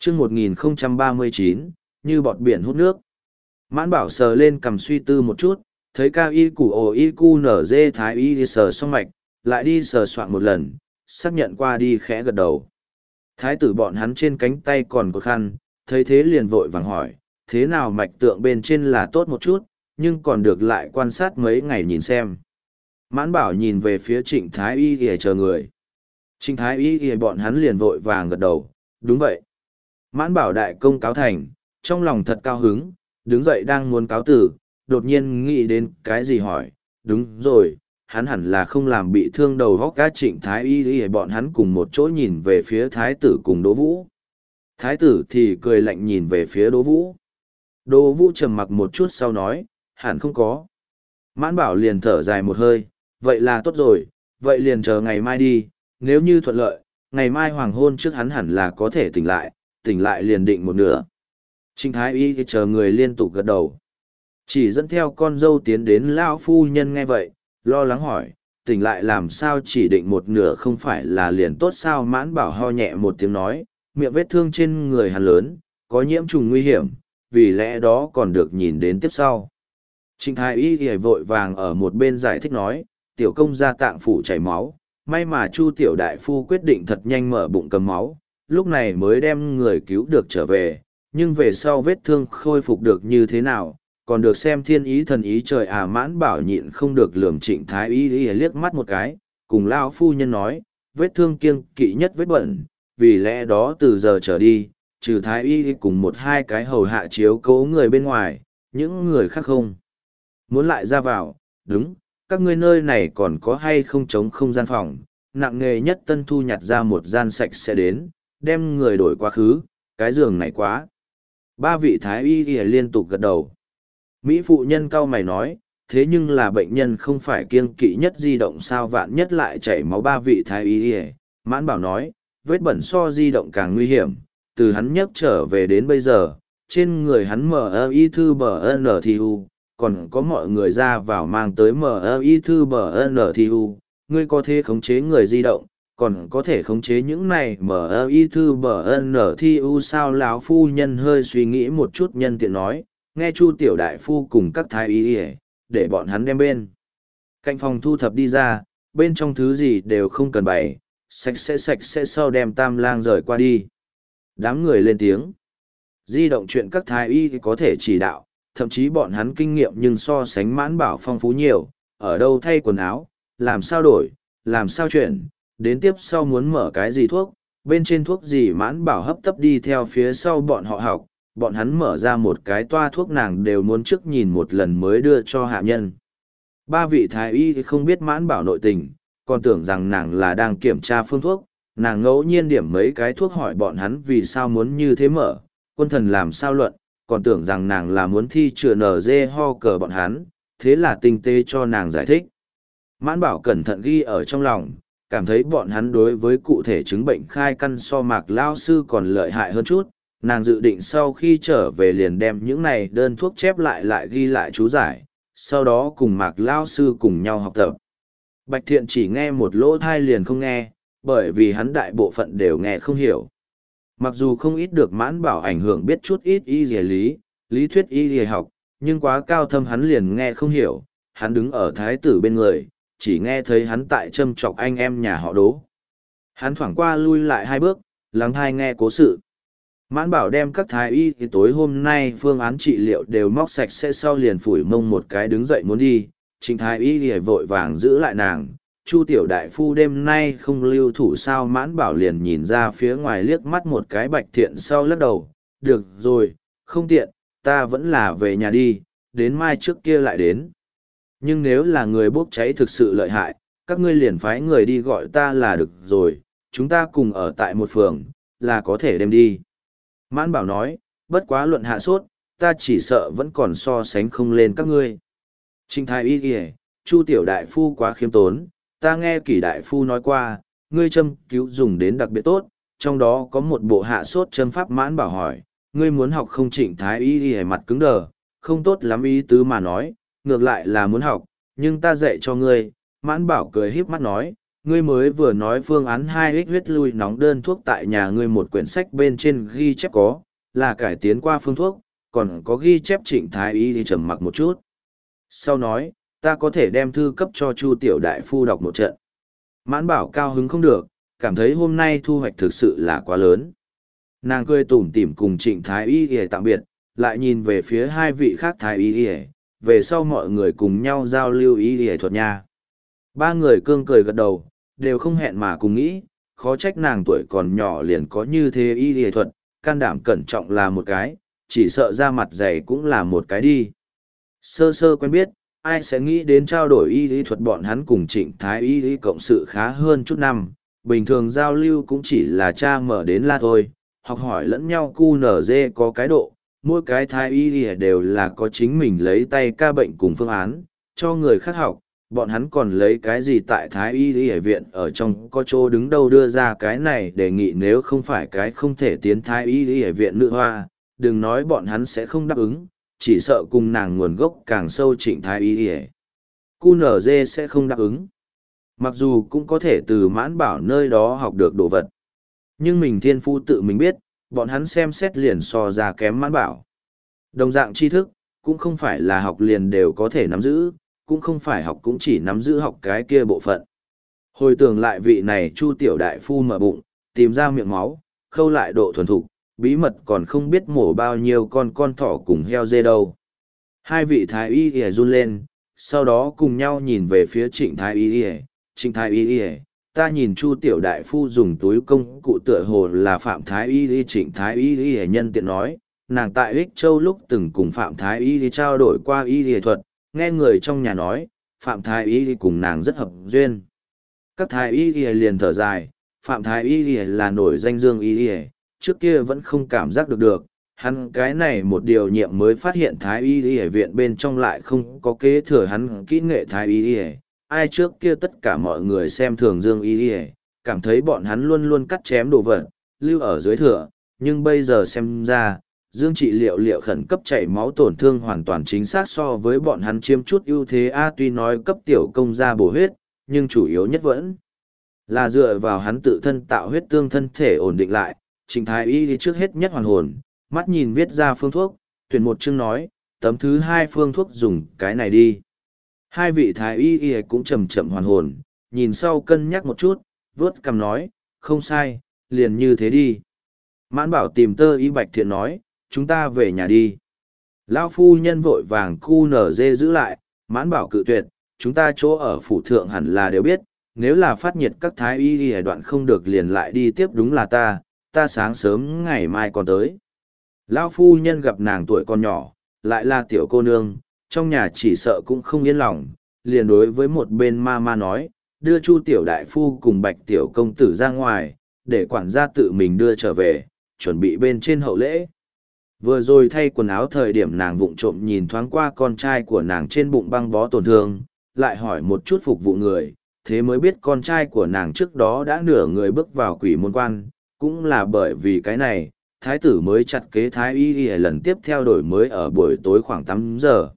chương 1039, như bọt biển hút nước. Mãn bảo sờ lên cầm suy tư một chút, thấy cao y củ ồ y cu nở dê thái y đi sờ xong mạch, lại đi sờ soạn một lần, xác nhận qua đi khẽ gật đầu. Thái tử bọn hắn trên cánh tay còn có khăn, thấy thế liền vội vàng hỏi, thế nào mạch tượng bên trên là tốt một chút, nhưng còn được lại quan sát mấy ngày nhìn xem. Mãn bảo nhìn về phía trịnh thái y để chờ người. Trịnh thái y để bọn hắn liền vội vàng gật đầu, đúng vậy. Mãn bảo đại công cáo thành, trong lòng thật cao hứng, đứng dậy đang muốn cáo tử, đột nhiên nghĩ đến cái gì hỏi, đúng rồi, hắn hẳn là không làm bị thương đầu vóc các trịnh thái y để bọn hắn cùng một chỗ nhìn về phía thái tử cùng Đỗ Vũ. Thái tử thì cười lạnh nhìn về phía Đỗ Vũ. Đỗ Vũ trầm mặc một chút sau nói, hẳn không có. Mãn bảo liền thở dài một hơi, vậy là tốt rồi, vậy liền chờ ngày mai đi, nếu như thuận lợi, ngày mai hoàng hôn trước hắn hẳn là có thể tỉnh lại liền định một nửa. Trịnh thái y chờ người liên tục gật đầu. Chỉ dẫn theo con dâu tiến đến lão phu nhân nghe vậy, lo lắng hỏi, tỉnh lại làm sao chỉ định một nửa không phải là liền tốt sao. Mãn bảo ho nhẹ một tiếng nói, miệng vết thương trên người hắn lớn, có nhiễm trùng nguy hiểm, vì lẽ đó còn được nhìn đến tiếp sau. Trịnh thái y thì vội vàng ở một bên giải thích nói, tiểu công gia tạng phủ chảy máu, may mà Chu tiểu đại phu quyết định thật nhanh mở bụng cầm máu, lúc này mới đem người cứu được trở về, nhưng về sau vết thương khôi phục được như thế nào, còn được xem thiên ý thần ý trời à. Mãn bảo nhịn không được lườm trịnh thái y liếc mắt một cái, cùng lao phu nhân nói, vết thương kiêng kỵ nhất vết bẩn, vì lẽ đó từ giờ trở đi, trừ thái y cùng một hai cái hầu hạ chiếu cố người bên ngoài, những người khác không muốn lại ra vào. Đúng, các ngươi nơi này còn có hay không trống không gian phòng, nặng nghề nhất tân thu nhặt ra một gian sạch sẽ đến, đem người đổi quá khứ, cái giường này quá. Ba vị thái y liên tục gật đầu. Mỹ phụ nhân cau mày nói, thế nhưng là bệnh nhân không phải kiêng kỵ nhất di động sao, vạn nhất lại chảy máu. Ba vị thái y Mãn bảo nói, vết bẩn so di động càng nguy hiểm, từ hắn nhấc trở về đến bây giờ, trên người hắn MI thư BNTU, còn có mọi người ra vào mang tới MI thư BNTU, ngươi có thể khống chế người di động, còn có thể khống chế những này MI thư BNTU sao. Lão phu nhân hơi suy nghĩ một chút nhân tiện nói, nghe Chu tiểu đại phu cùng các thái y để bọn hắn đem bên cạnh phòng thu thập đi ra, bên trong thứ gì đều không cần bày, sạch sẽ sau đem tam lang rời qua đi. Đám người lên tiếng. Di động chuyện các thái y có thể chỉ đạo, thậm chí bọn hắn kinh nghiệm nhưng so sánh Mãn bảo phong phú nhiều, ở đâu thay quần áo, làm sao đổi, làm sao chuyển, đến tiếp sau muốn mở cái gì thuốc, bên trên thuốc gì Mãn bảo hấp tấp đi theo phía sau bọn họ học, bọn hắn mở ra một cái toa thuốc nàng đều muốn trước nhìn một lần mới đưa cho hạ nhân. Ba vị thái y không biết Mãn bảo nội tình, còn tưởng rằng nàng là đang kiểm tra phương thuốc, nàng ngẫu nhiên điểm mấy cái thuốc hỏi bọn hắn vì sao muốn như thế mở, quân thần làm sao luận, còn tưởng rằng nàng là muốn thi chữa nở dê ho cờ bọn hắn, thế là tinh tế cho nàng giải thích. Mãn bảo cẩn thận ghi ở trong lòng, cảm thấy bọn hắn đối với cụ thể chứng bệnh khai căn so Mạc lao sư còn lợi hại hơn chút, nàng dự định sau khi trở về liền đem những này đơn thuốc chép lại ghi lại chú giải, sau đó cùng Mạc lao sư cùng nhau học tập. Bạch Thiện chỉ nghe một lỗ thai liền không nghe, bởi vì hắn đại bộ phận đều nghe không hiểu. Mặc dù không ít được Mãn bảo ảnh hưởng biết chút ít y lý thuyết y học, nhưng quá cao thâm hắn liền nghe không hiểu, hắn đứng ở thái tử bên người, chỉ nghe thấy hắn tại châm chọc anh em nhà họ Đỗ. Hắn thoảng qua lui lại hai bước, lắng tai nghe cố sự. Mãn bảo đem các thái y thì tối hôm nay phương án trị liệu đều móc sạch sẽ sau liền phủi mông một cái đứng dậy muốn đi, Trịnh thái y thì vội vàng giữ lại nàng. Chu tiểu đại phu đêm nay không lưu thủ sao. Mãn bảo liền nhìn ra phía ngoài liếc mắt một cái Bạch Thiện sau lắc đầu, được rồi, không tiện, ta vẫn là về nhà đi, đến mai trước kia lại đến. Nhưng nếu là người bốc cháy thực sự lợi hại, các ngươi liền phái người đi gọi ta là được rồi, chúng ta cùng ở tại một phường, là có thể đem đi. Mãn bảo nói, bất quá luận hạ sốt, ta chỉ sợ vẫn còn so sánh không lên các ngươi. Trịnh thái y kìa, Chu tiểu đại phu quá khiêm tốn, ta nghe Kỷ đại phu nói qua, ngươi châm cứu dùng đến đặc biệt tốt, trong đó có một bộ hạ sốt châm pháp. Mãn bảo hỏi, ngươi muốn học không? Trịnh thái y kìa mặt cứng đờ, không tốt lắm ý tứ mà nói, ngược lại là muốn học, nhưng ta dạy cho ngươi. Mãn bảo cười híp mắt nói, ngươi mới vừa nói phương án 2x huyết lui nóng đơn thuốc tại nhà ngươi một quyển sách bên trên ghi chép có, là cải tiến qua phương thuốc, còn có ghi chép Trịnh Thái Y thì trầm mặc một chút. Sau nói, ta có thể đem thư cấp cho Chu tiểu đại phu đọc một trận. Mãn Bảo cao hứng không được, cảm thấy hôm nay thu hoạch thực sự là quá lớn. Nàng cười tủm tỉm cùng Trịnh Thái Y thì tạm biệt, lại nhìn về phía hai vị khác Thái Y thì, về sau mọi người cùng nhau giao lưu y thì thuật nha. Ba người cương cười gật đầu, đều không hẹn mà cùng nghĩ, khó trách nàng tuổi còn nhỏ liền có như thế y thì thuật, can đảm cẩn trọng là một cái, chỉ sợ ra mặt dày cũng là một cái đi. Sơ sơ quen biết, ai sẽ nghĩ đến trao đổi y lý thuật, bọn hắn cùng Trịnh Thái Y lý cộng sự khá hơn chút năm, bình thường giao lưu cũng chỉ là cha mở đến la thôi, học hỏi lẫn nhau QNZ có cái độ, mỗi cái Thái Y lý đều là có chính mình lấy tay ca bệnh cùng phương án, cho người khác học, bọn hắn còn lấy cái gì tại Thái Y lý viện ở trong có chỗ đứng đâu đưa ra cái này đề nghị, nếu không phải cái không thể tiến Thái Y lý viện nữ hoa, đừng nói bọn hắn sẽ không đáp ứng, chỉ sợ cùng nàng nguồn gốc càng sâu Trịnh Thái Y ỉa QNZ sẽ không đáp ứng. Mặc dù cũng có thể từ Mãn Bảo nơi đó học được đồ vật, nhưng mình thiên phu tự mình biết, bọn hắn xem xét liền so ra kém Mãn Bảo. Đồng dạng tri thức, cũng không phải là học liền đều có thể nắm giữ, cũng không phải học cũng chỉ nắm giữ học cái kia bộ phận. Hồi tưởng lại vị này Chu tiểu đại phu mở bụng, tìm ra miệng máu, khâu lại độ thuần thục, bí mật còn không biết mổ bao nhiêu con thỏ cùng heo dê đâu. Hai vị Thái Y ỉa run lên, sau đó cùng nhau nhìn về phía Trịnh Thái Y ỉa. Trịnh Thái Y ỉa, ta nhìn Chu tiểu đại phu dùng túi công cụ tựa hồ là Phạm Thái Y ỉa. Trịnh Thái Y ỉa nhân tiện nói, nàng tại Ích Châu lúc từng cùng Phạm Thái Y ỉa trao đổi qua y ỉa thuật, nghe người trong nhà nói, Phạm Thái Y ỉa cùng nàng rất hợp duyên. Các Thái Y ỉa liền thở dài, Phạm Thái Y ỉa là nổi danh dương y ỉa, trước kia vẫn không cảm giác được, hắn cái này một điều nhiệm mới phát hiện Thái Y Y viện bên trong lại không có kế thừa hắn kỹ nghệ Thái Y Y. Ai trước kia tất cả mọi người xem thường Dương Y Y, cảm thấy bọn hắn luôn luôn cắt chém đồ vật, lưu ở dưới thừa, nhưng bây giờ xem ra, Dương trị liệu khẩn cấp chảy máu tổn thương hoàn toàn chính xác so với bọn hắn chiếm chút ưu thế. Tuy nói cấp tiểu công gia bổ huyết, nhưng chủ yếu nhất vẫn là dựa vào hắn tự thân tạo huyết tương thân thể ổn định lại. Trịnh Thái Y đi trước hết nhất hoàn hồn, mắt nhìn viết ra phương thuốc, tuyển một chương nói, tấm thứ 2 phương thuốc dùng cái này đi. Hai vị Thái Y cũng chậm chậm hoàn hồn, nhìn sau cân nhắc một chút, vớt cằm nói, không sai, liền như thế đi. Mãn Bảo tìm Tơ Y Bạch Thiện nói, chúng ta về nhà đi. Lão phu nhân vội vàng QNZ giữ lại, Mãn Bảo cự tuyệt, chúng ta chỗ ở phủ thượng hẳn là đều biết, nếu là phát nhiệt các Thái Y đoạn không được liền lại đi tiếp, đúng là ta sáng sớm ngày mai còn tới. Lão phu nhân gặp nàng tuổi còn nhỏ, lại là tiểu cô nương, trong nhà chỉ sợ cũng không yên lòng, liền đối với một bên ma nói, đưa Chu tiểu đại phu cùng Bạch tiểu công tử ra ngoài, để quản gia tự mình đưa trở về, chuẩn bị bên trên hậu lễ. Vừa rồi thay quần áo thời điểm nàng vụng trộm nhìn thoáng qua con trai của nàng trên bụng băng bó tổn thương, lại hỏi một chút phục vụ người, thế mới biết con trai của nàng trước đó đã nửa người bước vào quỷ môn quan. Cũng là bởi vì cái này, thái tử mới chặt kế Thái Y Y lần tiếp theo đổi mới ở buổi tối khoảng 8 giờ,